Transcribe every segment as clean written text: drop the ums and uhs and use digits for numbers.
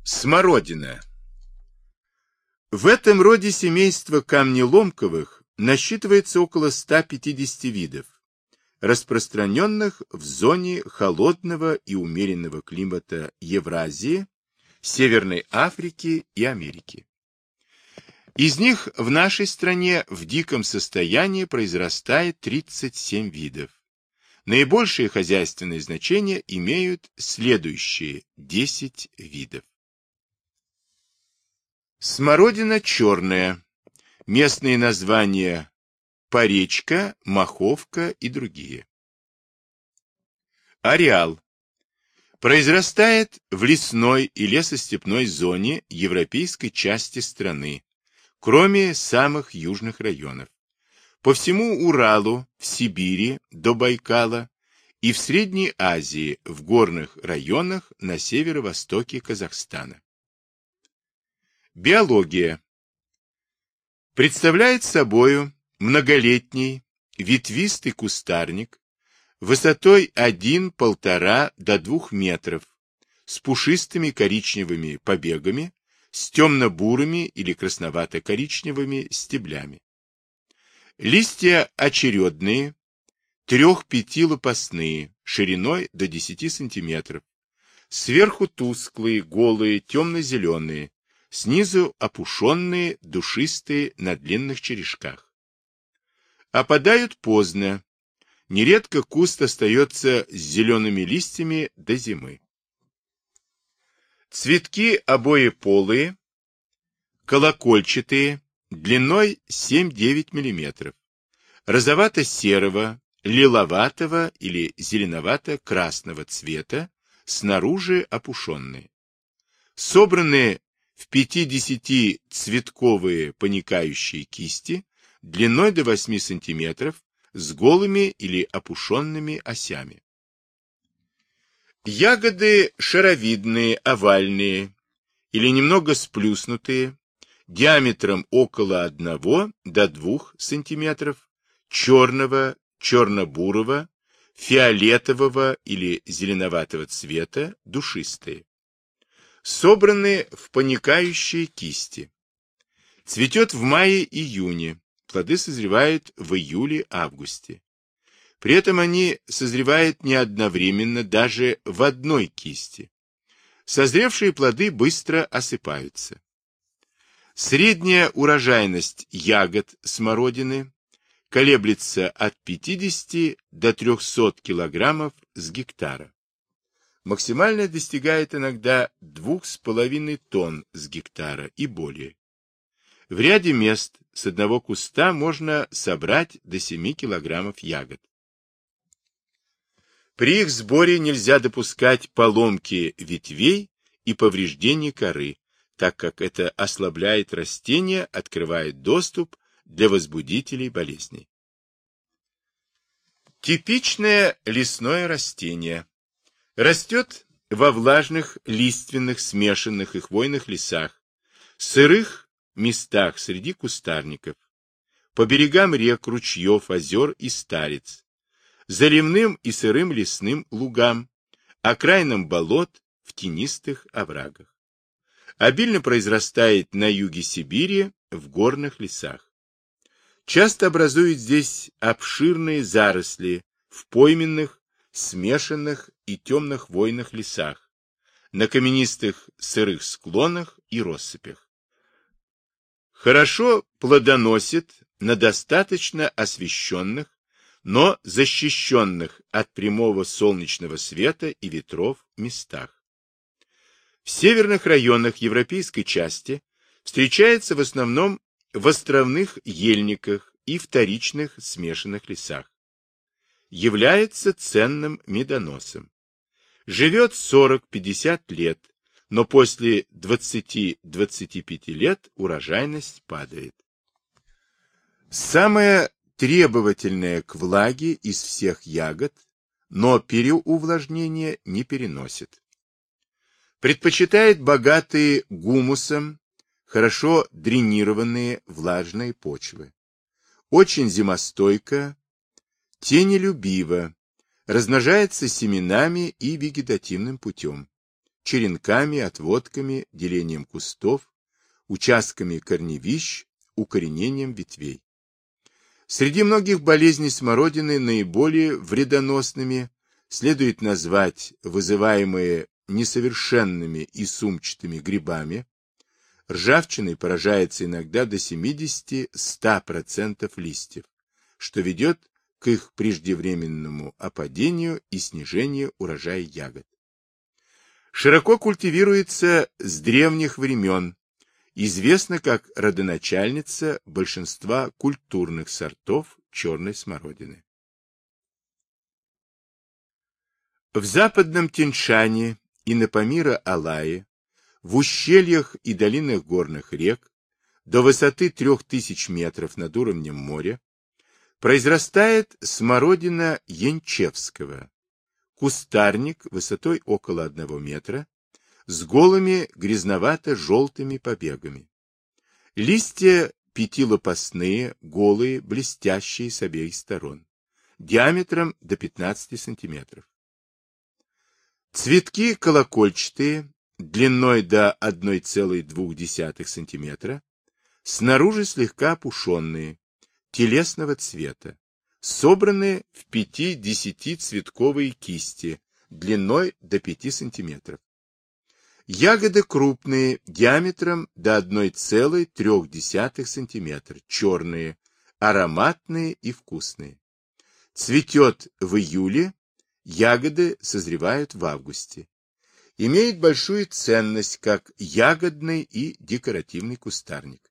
Смородина. В этом роде семейство камнеломковых насчитывается около 150 видов, распространенных в зоне холодного и умеренного климата Евразии, Северной Африки и Америки. Из них в нашей стране в диком состоянии произрастает 37 видов. Наибольшее хозяйственное значение имеют следующие 10 видов. Смородина черная. Местные названия поречка, маховка и другие. Ареал. Произрастает в лесной и лесостепной зоне европейской части страны, кроме самых южных районов. По всему Уралу, в Сибири до Байкала и в Средней Азии в горных районах на северо-востоке Казахстана. Биология. Представляет собою многолетний ветвистый кустарник высотой 1,5 до 2 метров с пушистыми коричневыми побегами, с темно-бурыми или красновато-коричневыми стеблями. Листья очередные, 3-5 лопастные, шириной до 10 см, сверху тусклые, голые, темно-зеленые, снизу опушенные, душистые на длинных черешках. Опадают поздно, нередко куст остается с зелеными листьями до зимы. Цветки обоеполые, колокольчатые, длиной 7-9 мм, розовато-серого, лиловатого или зеленовато-красного цвета, снаружи опушенные. Собранные в 50-цветковые паникающие кисти длиной до 8 см с голыми или опушенными осями. Ягоды шаровидные, овальные или немного сплюснутые, диаметром около 1 до 2 см, черного, черно-бурого, фиолетового или зеленоватого цвета, душистые. Собраны в паникающие кисти. Цветет в мае-июне, плоды созревают в июле-августе. При этом они созревают не одновременно даже в одной кисти. Созревшие плоды быстро осыпаются. Средняя урожайность ягод смородины колеблется от 50 до 300 кг с гектара. Максимально достигает иногда 2,5 тонн с гектара и более. В ряде мест с одного куста можно собрать до 7 кг ягод. При их сборе нельзя допускать поломки ветвей и повреждений коры, так как это ослабляет растение, открывает доступ для возбудителей болезней. Типичное лесное растение. Растет во влажных лиственных, смешанных и хвойных лесах, сырых местах среди кустарников, по берегам рек, ручьев, озер и стариц, заливным и сырым лесным лугам, окраинам болот, в тенистых оврагах. Обильно произрастает на юге Сибири, в горных лесах. Часто образует здесь обширные заросли в пойменных, смешанных и темно-хвойных лесах, на каменистых сырых склонах и россыпях. Хорошо плодоносит на достаточно освещенных, но защищенных от прямого солнечного света и ветров местах. В северных районах европейской части встречается в основном в островных ельниках и вторичных смешанных лесах. Является ценным медоносом. Живет 40-50 лет, но после 20-25 лет урожайность падает. Самая требовательная к влаге из всех ягод, но переувлажнения не переносит. Предпочитает богатые гумусом, хорошо дренированные влажные почвы. Очень зимостойка, тенелюбива, размножается семенами и вегетативным путем. черенками, отводками, делением кустов, участками корневищ, укоренением ветвей. Среди многих болезней смородины наиболее вредоносными следует назвать вызываемые несовершенными и сумчатыми грибами. Ржавчиной поражается иногда до 70–100% листьев, что ведет к их преждевременному опадению и снижению урожая ягод. Широко культивируется с древних времен, известна как родоначальница большинства культурных сортов черной смородины. В западном Тянь-Шане и на Памира-Алае, в ущельях и долинах горных рек, до высоты 3000 метров над уровнем моря, произрастает смородина янчевского, кустарник высотой около 1 метра, с голыми грязновато-желтыми побегами. Листья пятилопастные, голые, блестящие с обеих сторон, диаметром до 15 сантиметров. Цветки колокольчатые, длиной до 1,2 см, снаружи слегка опушенные, телесного цвета, собранные в 5–10 кисти, длиной до 5 см. Ягоды крупные, диаметром до 1,3 см, черные, ароматные и вкусные. Цветет в июле, ягоды созревают в августе. Имеет большую ценность как ягодный и декоративный кустарник.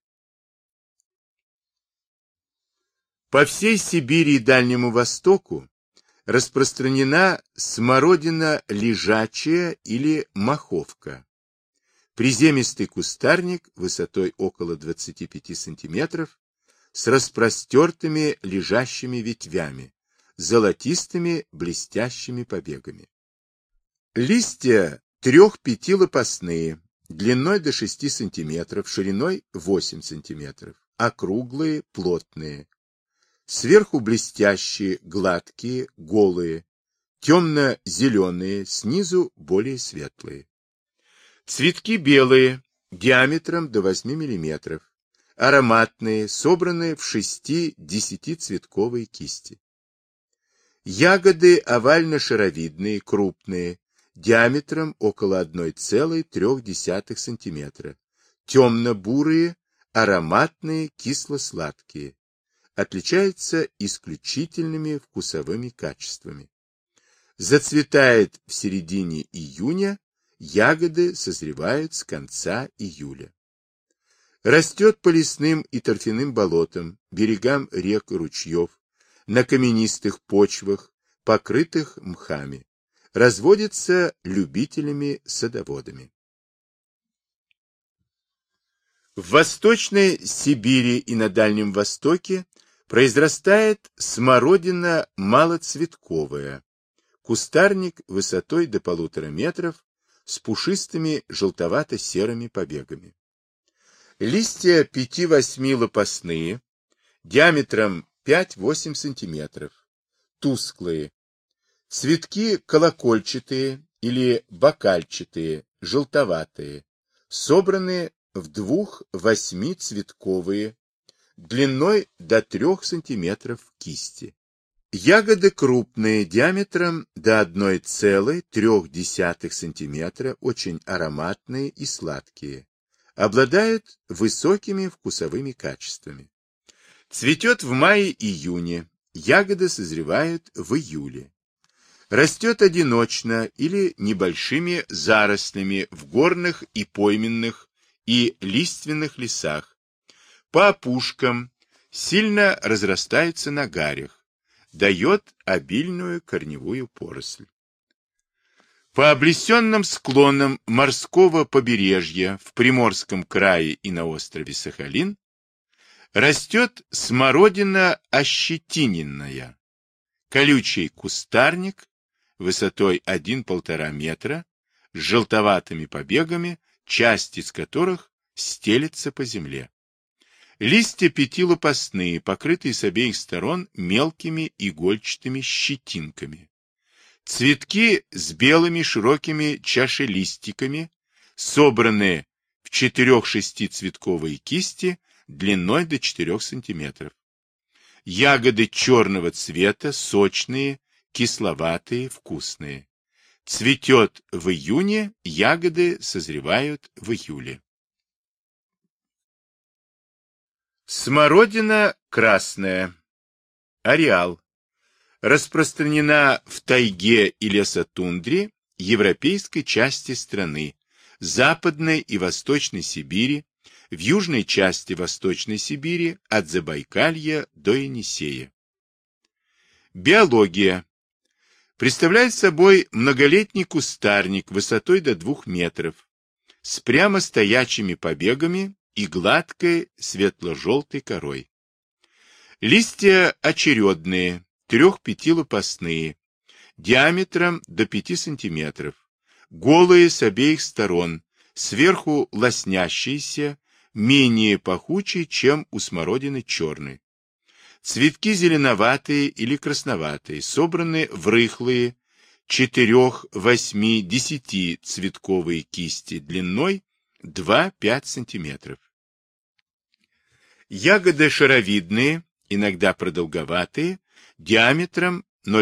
По всей Сибири и Дальнему Востоку распространена смородина лежачая или маховка. Приземистый кустарник высотой около 25 см с распростертыми лежащими ветвями, золотистыми блестящими побегами. Листья 3–5 длиной до 6 см, шириной 8 см, округлые, плотные. Сверху блестящие, гладкие, голые, темно-зеленые, снизу более светлые. Цветки белые, диаметром до 8 мм, ароматные, собранные в 6–10 кисти. Ягоды овально-шаровидные, крупные, диаметром около 1,3 см, темно-бурые, ароматные, кисло-сладкие. Отличаются исключительными вкусовыми качествами. Зацветает в середине июня, ягоды созревают с конца июля. Растет по лесным и торфяным болотам, берегам рек и ручьев, на каменистых почвах, покрытых мхами. Разводится любителями-садоводами. В Восточной Сибири и на Дальнем Востоке произрастает смородина малоцветковая, кустарник высотой до 1,5 метра с пушистыми желтовато-серыми побегами. Листья 5–8 лопастные, диаметром 5–8 см, тусклые. Цветки колокольчатые или бокальчатые, желтоватые, собранные в 2–8-цветковые, длиной до 3 см кисти. Ягоды крупные, диаметром до 1,3 см, очень ароматные и сладкие. Обладают высокими вкусовыми качествами. Цветет в мае-июне, ягоды созревают в июле. Растет одиночно или небольшими зарослями в горных и пойменных и лиственных лесах. По опушкам сильно разрастается на гарях, дает обильную корневую поросль. По облесенным склонам морского побережья в Приморском крае и на острове Сахалин растет смородина ощетиненная, колючий кустарник высотой 1–1,5 метра, с желтоватыми побегами, часть из которых стелется по земле. Листья пятилопастные, покрытые с обеих сторон мелкими игольчатыми щетинками. Цветки с белыми широкими чашелистиками, собранные в 4-6-цветковые кисти длиной до 4 см. Ягоды черного цвета, сочные, кисловатые, вкусные. Цветет в июне, ягоды созревают в июле. Смородина красная. Ареал. Распространена в тайге и лесотундре европейской части страны, Западной и Восточной Сибири, в южной части Восточной Сибири от Забайкалья до Енисея. Биология. Представляет собой многолетний кустарник высотой до 2 метров, с прямо стоячими побегами и гладкой светло-желтой корой. Листья очередные, 3-5 диаметром до 5 см, голые с обеих сторон, сверху лоснящиеся, менее пахучие, чем у смородины черной. Цветки зеленоватые или красноватые, собраны в рыхлые 4, 8, 10 цветковые кисти длиной 2-5 см. Ягоды шаровидные, иногда продолговатые, диаметром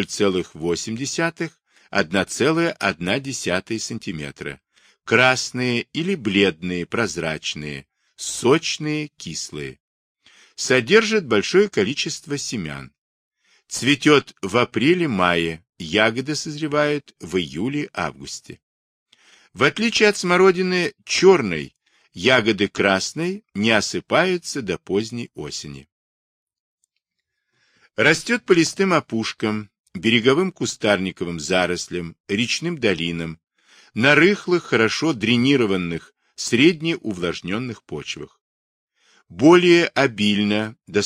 0,8–1,1 см, красные или бледные, прозрачные, сочные, кислые. Содержит большое количество семян. Цветет в апреле-мае, ягоды созревают в июле-августе. В отличие от смородины черной, ягоды красной не осыпаются до поздней осени. Растет по листым опушкам, береговым кустарниковым зарослям, речным долинам, на рыхлых, хорошо дренированных, среднеувлажненных почвах. Более обильно, до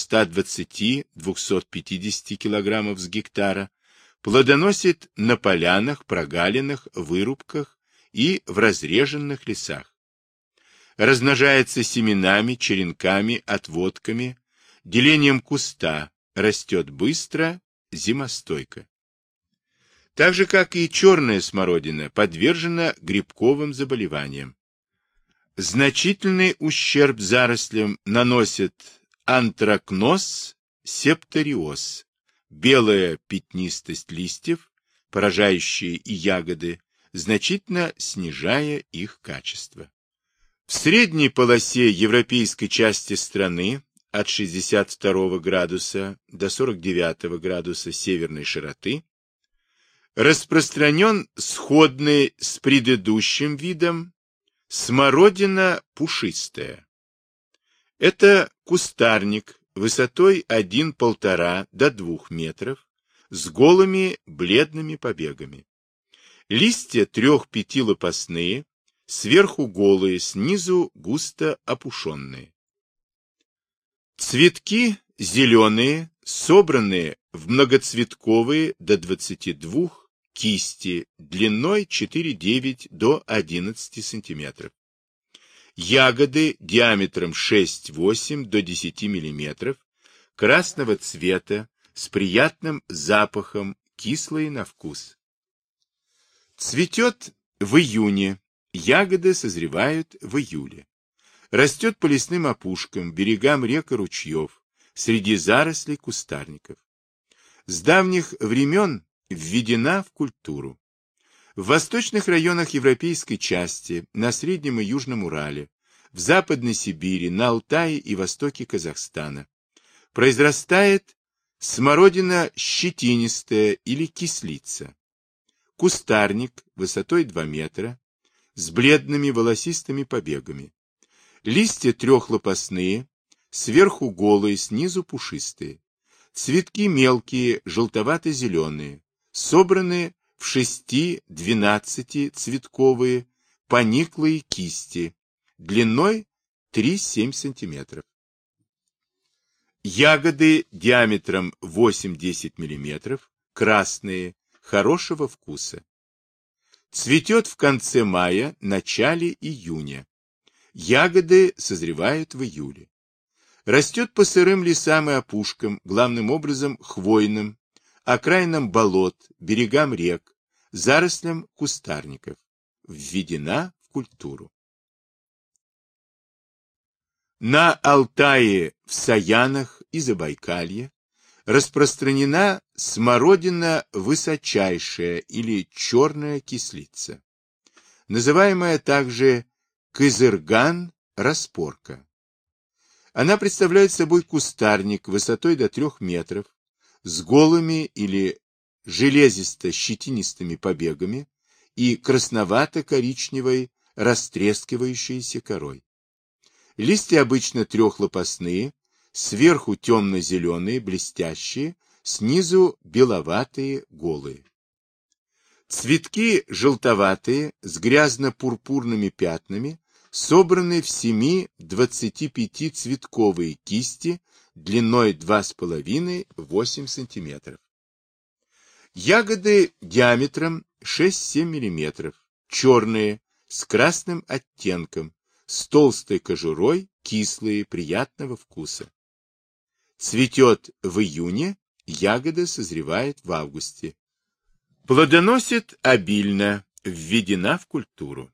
120–250 кг с гектара, плодоносит на полянах, прогалинах, вырубках и в разреженных лесах. Размножается семенами, черенками, отводками, делением куста, растет быстро, зимостойко. Так же, как и черная смородина, подвержена грибковым заболеваниям. Значительный ущерб зарослям наносит антракноз, септориоз, белая пятнистость листьев, поражающие и ягоды, значительно снижая их качество. В средней полосе европейской части страны от 62 градуса до 49 градуса северной широты распространен сходный с предыдущим видом смородина пушистая. Это кустарник высотой 1,5 до 2 метров с голыми бледными побегами. Листья 3-5 лопастные, сверху голые, снизу густо опушенные. Цветки зеленые, собранные в многоцветковые до 22 кисти длиной 4,9 до 11 см. Ягоды диаметром 6-8 до 10 мм, красного цвета, с приятным запахом, кислые на вкус. Цветет в июне, ягоды созревают в июле. Растет по лесным опушкам, берегам рек и ручьев, среди зарослей кустарников. С давних времен введена в культуру. В восточных районах европейской части, на Среднем и Южном Урале, в Западной Сибири, на Алтае и востоке Казахстана произрастает смородина щетинистая или кислица. Кустарник высотой 2 метра, с бледными волосистыми побегами. Листья трехлопастные, сверху голые, снизу пушистые. Цветки мелкие, желтовато-зеленые, собраны в 6-12 цветковые, пониклые кисти, длиной 3-7 см. Ягоды диаметром 8-10 мм, красные, хорошего вкуса. Цветет в конце мая, начале июня. Ягоды созревают в июле. Растет по сырым лесам и опушкам, главным образом хвойным, окраинам болот, берегам рек, зарослям кустарников. Введена в культуру. На Алтае, в Саянах и Забайкалье распространена смородина высочайшая или черная кислица, называемая также кызырган-распорка. Она представляет собой кустарник высотой до 3 метров с голыми или железисто-щетинистыми побегами и красновато-коричневой растрескивающейся корой. Листья обычно трехлопастные, сверху темно-зеленые, блестящие, снизу беловатые, голые. Цветки желтоватые, с грязно-пурпурными пятнами, собраны в 7-25 цветковые кисти длиной 2,5-8 см. Ягоды диаметром 6-7 мм, черные, с красным оттенком, с толстой кожурой, кислые, приятного вкуса. Цветет в июне, ягода созревает в августе. Плодоносит обильно, введена в культуру.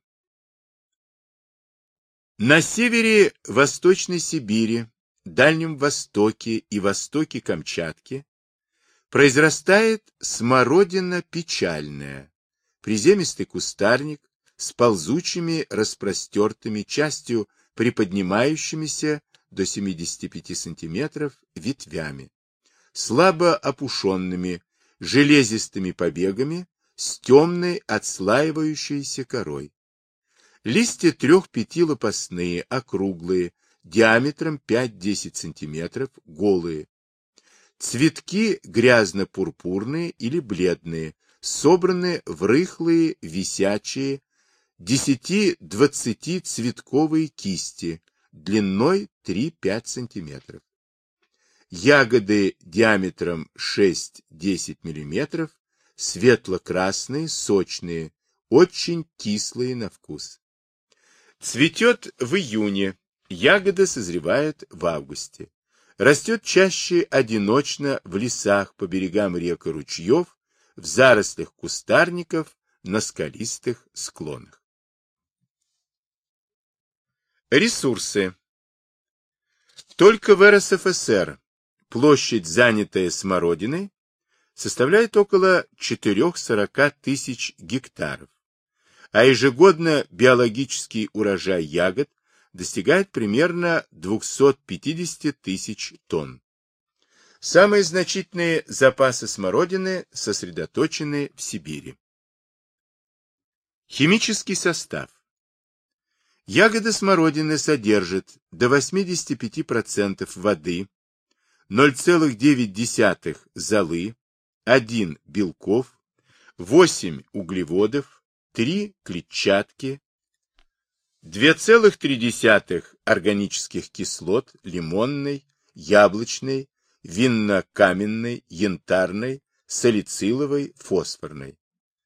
На севере Восточной Сибири, Дальнем Востоке и востоке Камчатки произрастает смородина печальная, приземистый кустарник с ползучими распростертыми, частью приподнимающимися до 75 см ветвями, слабо опушенными, железистыми побегами, с темной отслаивающейся корой. Листья 3-5 лопастные, округлые, диаметром 5-10 см, голые. Цветки грязно-пурпурные или бледные, собраны в рыхлые, висячие, 10-20 цветковые кисти, длиной 3-5 см. Ягоды диаметром 6-10 мм, светло-красные, сочные, очень кислые на вкус. Цветет в июне, ягода созревает в августе. Растет чаще одиночно в лесах по берегам рек и ручьев, в зарослях кустарников, на скалистых склонах. Ресурсы. Только в РСФСР площадь, занятая смородиной, составляет около 440 тысяч гектаров, а ежегодно биологический урожай ягод достигает примерно 250 тысяч тонн. Самые значительные запасы смородины сосредоточены в Сибири. Химический состав. Ягода смородины содержит до 85% воды, 0,9 золы, 1 белков, 8 углеводов, 3 клетчатки, 2,3 органических кислот лимонной, яблочной, винно-каменной, янтарной, салициловой, фосфорной,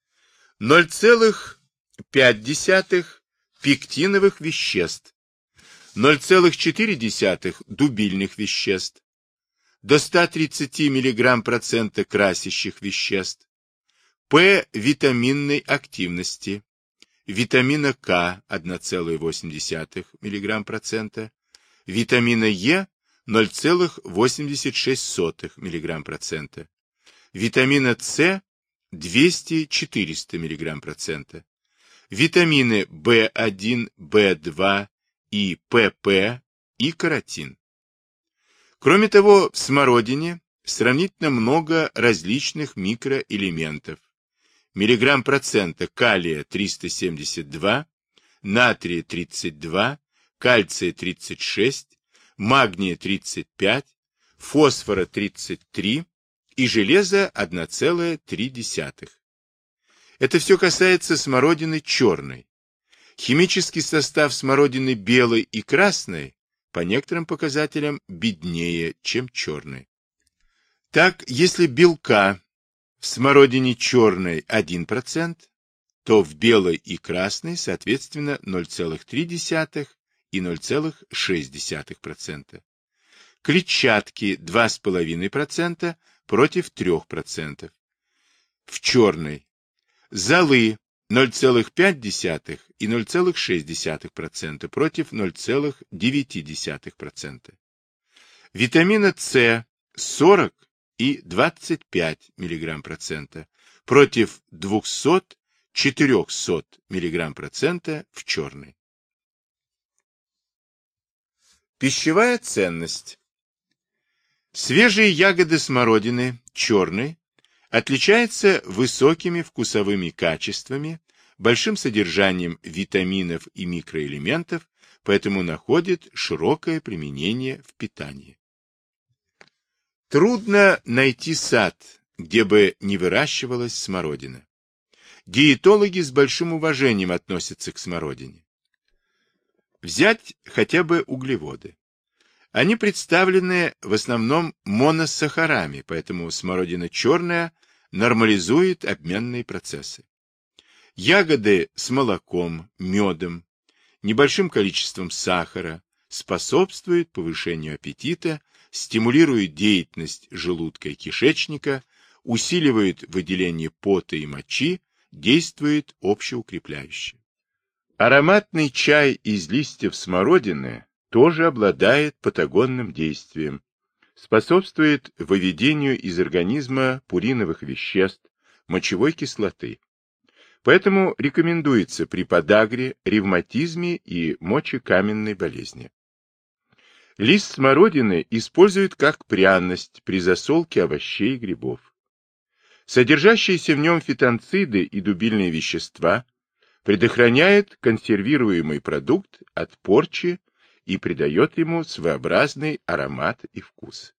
0,5 пектиновых веществ, 0,4 дубильных веществ, до 130 мг% красящих веществ, П витаминной активности, витамина К 1,8 мг%, витамина Е 0,86 мг%, витамина С 200-400 мг%, витамины В1, В2 и ПП и каротин. Кроме того, в смородине сравнительно много различных микроэлементов. Миллиграмм процента калия 372, натрия 32, кальция 36, магния 35, фосфора 33 и железа 1,3. Это все касается смородины черной. Химический состав смородины белой и красной по некоторым показателям беднее, чем черной. Так, если белка в смородине черной 1%, то в белой и красной, соответственно, 0,3 и 0,6%. Клетчатки 2,5% против 3%. В черной Золы 0,5 и 0,6% против 0,9%. Витамина С 40 и 25 мг% против 200-400 мг% в черной. Пищевая ценность. Свежие ягоды смородины черной отличаются высокими вкусовыми качествами, большим содержанием витаминов и микроэлементов, поэтому находят широкое применение в питании. Трудно найти сад, где бы не выращивалась смородина. Диетологи с большим уважением относятся к смородине. Взять хотя бы углеводы. Они представлены в основном моносахарами, поэтому смородина черная нормализует обменные процессы. Ягоды с молоком, медом, небольшим количеством сахара способствуют повышению аппетита, стимулируют деятельность желудка и кишечника, усиливают выделение пота и мочи, действует общеукрепляюще. Ароматный чай из листьев смородины тоже обладает патагонным действием, способствует выведению из организма пуриновых веществ, мочевой кислоты. Поэтому рекомендуется при подагре, ревматизме и мочекаменной болезни. Лист смородины используют как пряность при засолке овощей и грибов. Содержащиеся в нем фитонциды и дубильные вещества предохраняют консервируемый продукт от порчи и придает ему своеобразный аромат и вкус.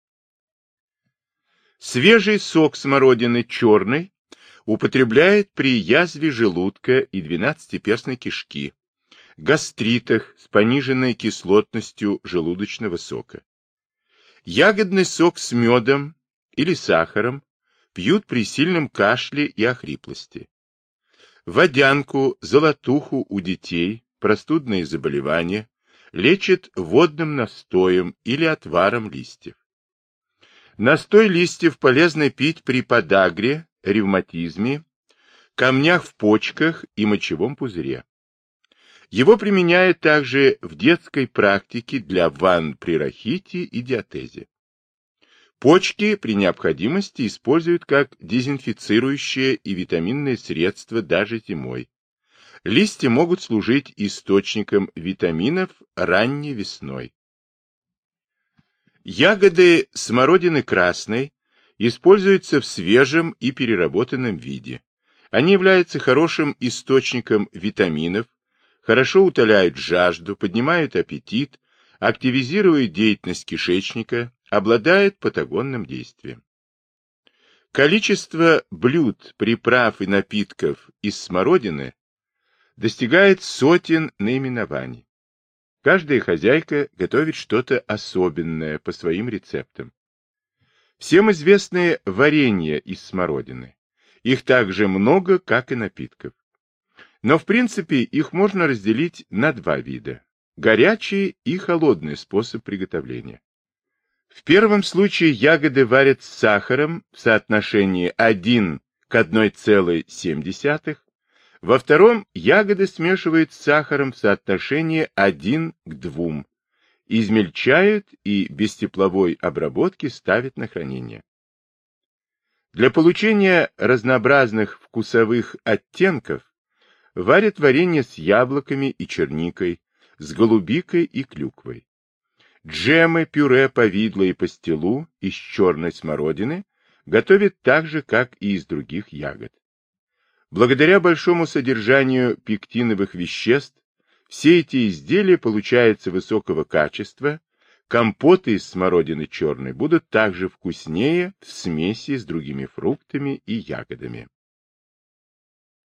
Свежий сок смородины черный употребляют при язве желудка и двенадцатиперстной кишки, гастритах с пониженной кислотностью желудочного сока. Ягодный сок с медом или сахаром пьют при сильном кашле и охриплости. Водянку, золотуху у детей, простудные заболевания лечат водным настоем или отваром листьев. Настой листьев полезно пить при подагре, ревматизме, камнях в почках и мочевом пузыре. Его применяют также в детской практике для ванн при рахите и диатезе. Почки при необходимости используют как дезинфицирующее и витаминное средство даже зимой. Листья могут служить источником витаминов ранней весной. Ягоды смородины красной используются в свежем и переработанном виде. Они являются хорошим источником витаминов, хорошо утоляют жажду, поднимают аппетит, активизируют деятельность кишечника, обладают патагонным действием. Количество блюд, приправ и напитков из смородины достигает сотен наименований. Каждая хозяйка готовит что-то особенное по своим рецептам. Всем известны варенья из смородины. Их так же много, как и напитков. Но в принципе их можно разделить на два вида – горячий и холодный способ приготовления. В первом случае ягоды варят с сахаром в соотношении 1 к 1,7, во втором ягоды смешивают с сахаром в соотношении 1 к 2, измельчают и без тепловой обработки ставят на хранение. Для получения разнообразных вкусовых оттенков варят варенье с яблоками и черникой, с голубикой и клюквой. Джемы, пюре, повидло и пастилу из черной смородины готовят так же, как и из других ягод. Благодаря большому содержанию пектиновых веществ, все эти изделия получаются высокого качества, компоты из смородины черной будут также вкуснее в смеси с другими фруктами и ягодами.